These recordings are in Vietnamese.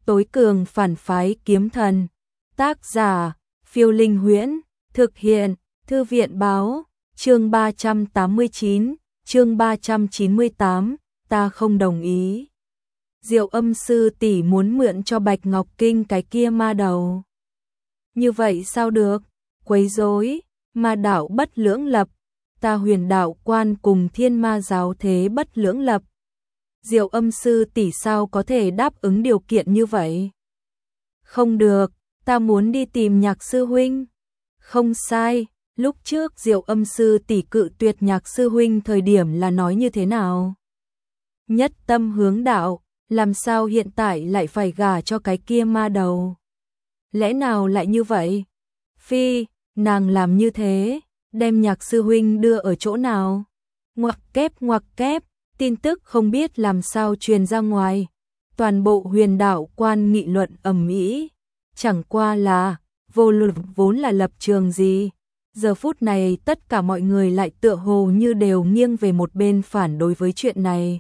Tối cường phản phái kiếm thần. Tác giả, Phiêu Linh Huyễn. Thực hiện, Thư viện báo. Chương 389, chương 398, ta không đồng ý. Diệu Âm sư tỷ muốn mượn cho Bạch Ngọc Kinh cái kia ma đầu. Như vậy sao được? Quấy rối, ma đạo bất lưỡng lập, ta Huyền Đạo Quan cùng Thiên Ma giáo thế bất lưỡng lập. Diệu Âm sư tỷ sao có thể đáp ứng điều kiện như vậy? Không được, ta muốn đi tìm Nhạc sư huynh. Không sai, lúc trước Diệu Âm sư tỷ cự tuyệt Nhạc sư huynh thời điểm là nói như thế nào? Nhất tâm hướng đạo, làm sao hiện tại lại phải gả cho cái kia ma đầu? Lẽ nào lại như vậy? Phi, nàng làm như thế, đem Nhạc sư huynh đưa ở chỗ nào? Ngoặc kép, tin tức không biết làm sao truyền ra ngoài. Toàn bộ Huyền Đạo Quan nghị luận ầm ĩ, chẳng qua là vô luận vốn là lập trường gì. Giờ phút này tất cả mọi người lại tựa hồ như đều nghiêng về một bên phản đối với chuyện này.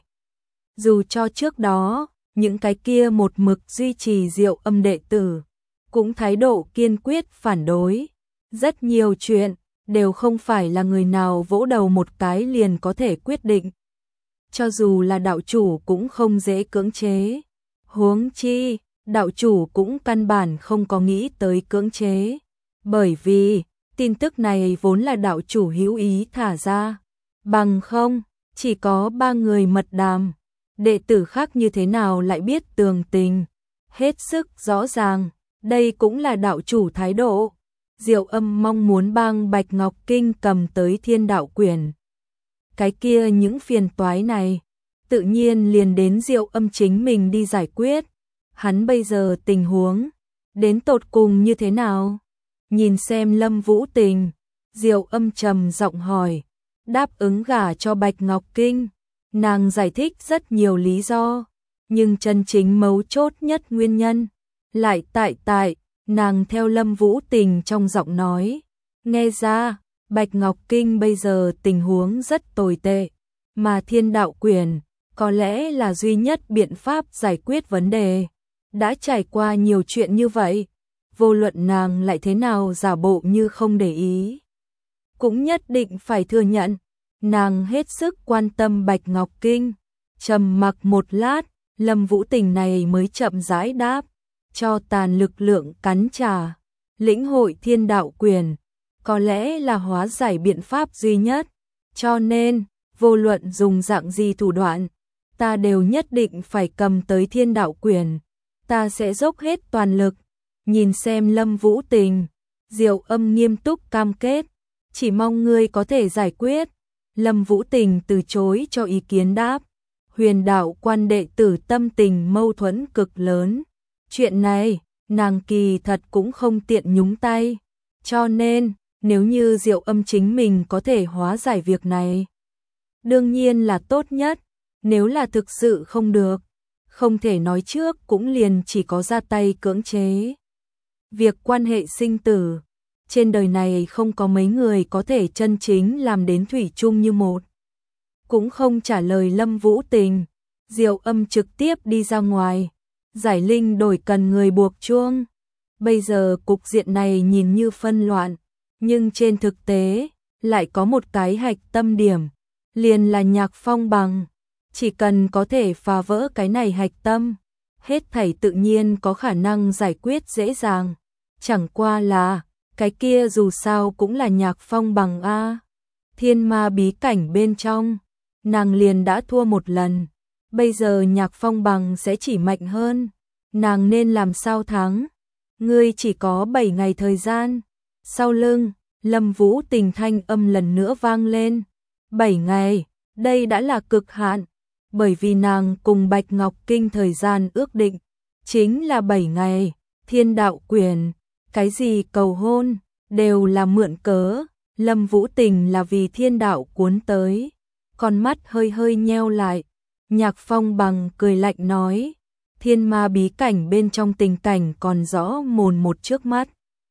Dù cho trước đó, những cái kia một mực duy trì Diệu Âm đệ tử, cũng thái độ kiên quyết phản đối. Rất nhiều chuyện, đều không phải là người nào vỗ đầu một cái liền có thể quyết định. Cho dù là đạo chủ cũng không dễ cưỡng chế. Huống chi, đạo chủ cũng căn bản không có nghĩ tới cưỡng chế. Bởi vì, tin tức này vốn là đạo chủ hữu ý thả ra. Bằng không, chỉ có 3 người mật đàm. Đệ tử khác như thế nào lại biết tường tình. Hết sức rõ ràng, đây cũng là đạo chủ thái độ. Diệu Âm mong muốn bang Bạch Ngọc Kinh cầm tới Thiên Đạo Quyển. Cái kia những phiền toái này, tự nhiên liền đến Diệu Âm chính mình đi giải quyết. Hắn bây giờ tình huống, đến tột cùng như thế nào? Nhìn xem Lâm Vũ Tình, Diệu Âm trầm giọng hỏi, đáp ứng gả cho Bạch Ngọc Kinh. Nàng giải thích rất nhiều lý do, nhưng chân chính mấu chốt nhất nguyên nhân, lại tại nàng theo Lâm Vũ Tình trong giọng nói, nghe ra, Bạch Ngọc Kinh bây giờ tình huống rất tồi tệ, mà Thiên Đạo Quyển có lẽ là duy nhất biện pháp giải quyết vấn đề. Đã trải qua nhiều chuyện như vậy, vô luận nàng lại thế nào giả bộ như không để ý, cũng nhất định phải thừa nhận, nàng hết sức quan tâm Bạch Ngọc Kinh. Trầm mặc một lát, Lâm Vũ Tình này mới chậm rãi đáp, cho tàn lực lượng cắn trả, lĩnh hội Thiên Đạo Quyển, có lẽ là hóa giải biện pháp duy nhất, cho nên, vô luận dùng dạng gì thủ đoạn, ta đều nhất định phải cầm tới Thiên Đạo Quyển, ta sẽ dốc hết toàn lực. Nhìn xem Lâm Vũ Tình, Diệu Âm nghiêm túc cam kết, chỉ mong ngươi có thể giải quyết. Lâm Vũ Tình từ chối cho ý kiến đáp, Huyền Đạo Quan đệ tử tâm tình mâu thuẫn cực lớn. Chuyện này, nàng kỳ thật cũng không tiện nhúng tay, cho nên, nếu như Diệu Âm chính mình có thể hóa giải việc này, đương nhiên là tốt nhất. Nếu là thực sự không được, không thể nói trước cũng liền chỉ có ra tay cưỡng chế. Việc quan hệ sinh tử, trên đời này không có mấy người có thể chân chính làm đến thủy chung như một. Cũng không trả lời Lâm Vũ Tình, Diệu Âm trực tiếp đi ra ngoài, giải linh đổi cần người buộc chuông. Bây giờ cục diện này nhìn như phân loạn, nhưng trên thực tế, lại có một cái hạch tâm điểm, liền là Nhạc Phong Bằng. Chỉ cần có thể phá vỡ cái này hạch tâm, hết thảy tự nhiên có khả năng giải quyết dễ dàng. Chẳng qua là, cái kia dù sao cũng là Nhạc Phong Bằng a. Thiên Ma bí cảnh bên trong, nàng liền đã thua một lần, bây giờ Nhạc Phong Bằng sẽ chỉ mạnh hơn, nàng nên làm sao thắng? Ngươi chỉ có 7 ngày thời gian. Sau lưng, Lâm Vũ Tình thanh âm lần nữa vang lên. 7 ngày, đây đã là cực hạn, bởi vì nàng cùng Bạch Ngọc Kinh thời gian ước định chính là 7 ngày. Thiên Đạo Quyển, cái gì cầu hôn, đều là mượn cớ. Lâm Vũ Tình là vì thiên đạo cuốn tới. Con mắt hơi hơi nheo lại. Nhạc Phong Bằng cười lạnh nói, Thiên Ma bí cảnh bên trong tình cảnh còn rõ mồn một trước mắt.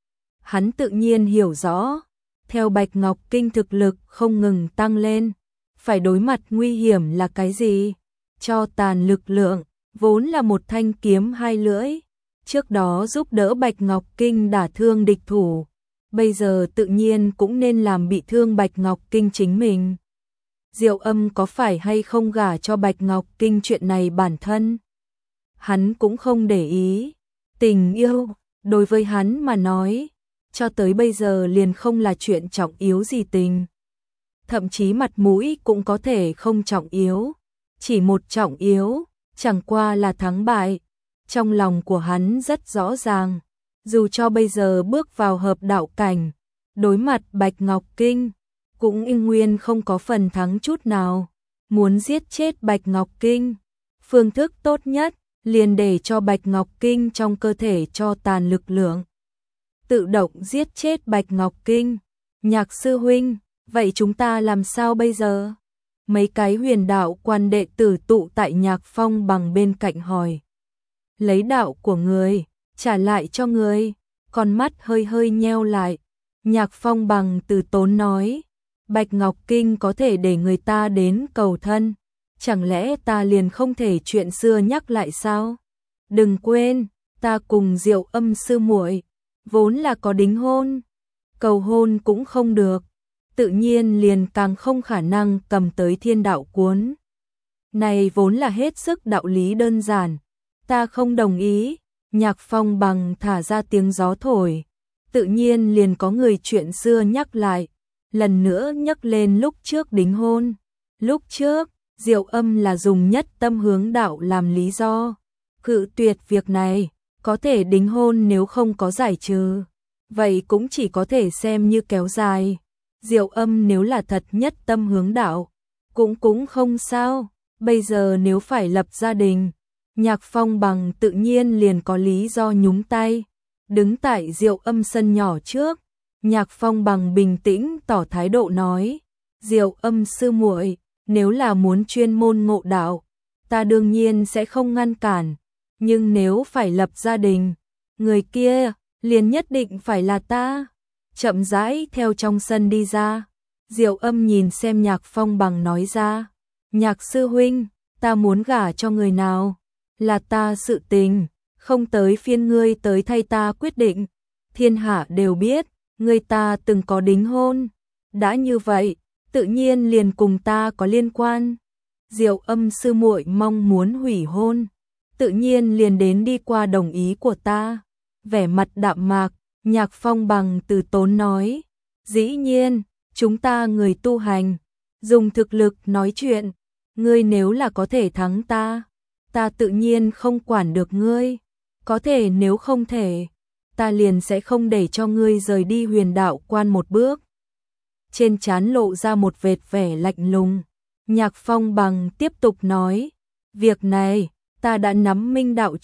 Hắn tự nhiên hiểu rõ, theo Bạch Ngọc Kinh thực lực không ngừng tăng lên, phải đối mặt nguy hiểm là cái gì? Cho tàn lực lượng, vốn là một thanh kiếm hai lưỡi, trước đó giúp đỡ Bạch Ngọc Kinh đả thương địch thủ, bây giờ tự nhiên cũng nên làm bị thương Bạch Ngọc Kinh chính mình. Diệu Âm có phải hay không gả cho Bạch Ngọc Kinh chuyện này bản thân hắn cũng không để ý. Tình yêu, đối với hắn mà nói, cho tới bây giờ liền không là chuyện trọng yếu gì tình. Thậm chí mặt mũi cũng có thể không trọng yếu, chỉ một trọng yếu, chẳng qua là thắng bại. Trong lòng của hắn rất rõ ràng, dù cho bây giờ bước vào hợp đạo cảnh, đối mặt Bạch Ngọc Kinh, cũng y nguyên không có phần thắng chút nào. Muốn giết chết Bạch Ngọc Kinh, phương thức tốt nhất liền để cho Bạch Ngọc Kinh trong cơ thể cho tàn lực lượng, tự động giết chết Bạch Ngọc Kinh. Nhạc sư huynh, vậy chúng ta làm sao bây giờ? Mấy cái huyền đạo quan đệ tử tụ tại Nhạc Phong Bằng bên cạnh hỏi. Lấy đạo của người, trả lại cho người. Con mắt hơi hơi nheo lại. Nhạc Phong Bằng từ tốn nói, Bạch Ngọc Kinh có thể để người ta đến cầu thân, chẳng lẽ ta liền không thể chuyện xưa nhắc lại sao? Đừng quên, ta cùng Diệu Âm sư muội vốn là có đính hôn, cầu hôn cũng không được, tự nhiên liền càng không khả năng cầm tới thiên đạo cuốn. Này vốn là hết sức đạo lý đơn giản, ta không đồng ý. Nhạc Phong Bằng thả ra tiếng gió thổi, tự nhiên liền có người chuyện xưa nhắc lại, lần nữa nhắc lên lúc trước đính hôn. Lúc trước, Diệu Âm là dùng nhất tâm hướng đạo làm lý do, cự tuyệt việc này, có thể đính hôn nếu không có giải trừ, vậy cũng chỉ có thể xem như kéo dài. Diệu Âm nếu là thật nhất tâm hướng đạo, cũng không sao, bây giờ nếu phải lập gia đình, Nhạc Phong Bằng tự nhiên liền có lý do nhúng tay. Đứng tại Diệu Âm sân nhỏ trước, Nhạc Phong Bằng bình tĩnh tỏ thái độ nói, Diệu Âm sư muội, nếu là muốn chuyên môn ngộ đạo, ta đương nhiên sẽ không ngăn cản, nhưng nếu phải lập gia đình, người kia liền nhất định phải là ta. Chậm rãi theo trong sân đi ra, Diệu Âm nhìn xem Nhạc Phong Bằng nói ra, Nhạc sư huynh, ta muốn gả cho người nào, là ta sự tình, không tới phiên ngươi tới thay ta quyết định. Thiên hạ đều biết, người ta từng có đính hôn, đã như vậy, tự nhiên liền cùng ta có liên quan. Diệu Âm sư muội mong muốn hủy hôn, tự nhiên liền đến đi qua đồng ý của ta. Vẻ mặt đạm mạc, Nhạc Phong Bằng từ tốn nói, dĩ nhiên, chúng ta người tu hành, dùng thực lực nói chuyện, ngươi nếu là có thể thắng ta, ta tự nhiên không quản được ngươi, có thể nếu không thể, ta liền sẽ không để cho ngươi rời đi huyền đạo quan một bước. Trên trán lộ ra một vệt vẻ lạnh lùng, Nhạc Phong Bằng tiếp tục nói, việc này, ta đã nắm minh đạo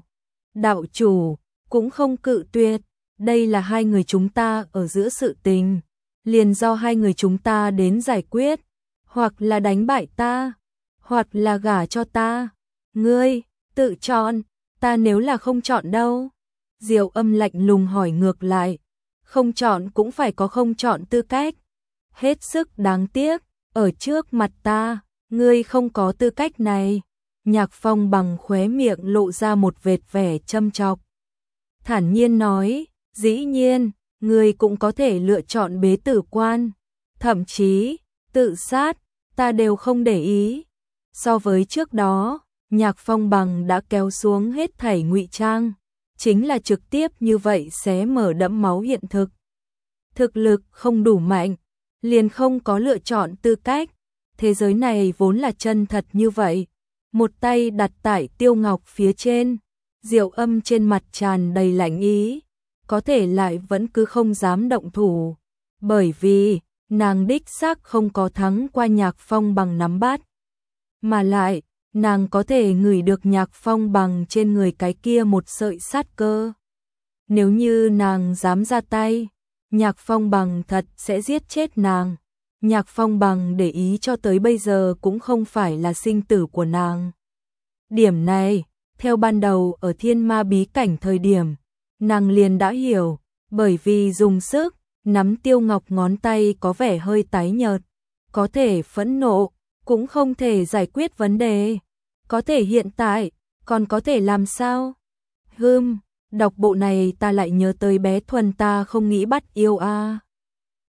chủ cũng không cự tuyệt, đây là hai người chúng ta ở giữa sự tình, liền do hai người chúng ta đến giải quyết, hoặc là đánh bại ta, hoặc là gả cho ta, ngươi, tự chọn, ta nếu là không chọn đâu. Diệu Âm lạnh lùng hỏi ngược lại, không chọn cũng phải có không chọn tư cách, hết sức đáng tiếc, ở trước mặt ta, ngươi không có tư cách này. Nhạc Phong Bằng khóe miệng lộ ra một vệt vẻ châm chọc, thản nhiên nói, dĩ nhiên, ngươi cũng có thể lựa chọn bế tử quan, thậm chí, tự sát, ta đều không để ý. So với trước đó, Nhạc Phong Bằng đã kéo xuống hết thảy ngụy trang, chính là trực tiếp như vậy xé mở đẫm máu hiện thực. Thực lực không đủ mạnh, liền không có lựa chọn tư cách, thế giới này vốn là chân thật như vậy. Một tay đặt tại Tiêu Ngọc phía trên, Diệu Âm trên mặt tràn đầy lạnh ý, có thể lại vẫn cứ không dám động thủ, bởi vì nàng đích xác không có thắng qua Nhạc Phong Bằng nắm bắt, mà lại nàng có thể ngửi được Nhạc Phong Bằng trên người cái kia một sợi sát cơ. Nếu như nàng dám ra tay, Nhạc Phong Bằng thật sẽ giết chết nàng. Nhạc Phong Bằng để ý cho tới bây giờ cũng không phải là sinh tử của nàng. Điểm này, theo ban đầu ở Thiên Ma bí cảnh thời điểm, nàng liền đã hiểu, bởi vì dùng sức nắm Tiêu Ngọc ngón tay có vẻ hơi tái nhợt, có thể phẫn nộ, cũng không thể giải quyết vấn đề. Có thể hiện tại, còn có thể làm sao? Đọc bộ này ta lại nhớ tới bé Thuần, ta không nghĩ bắt yêu a.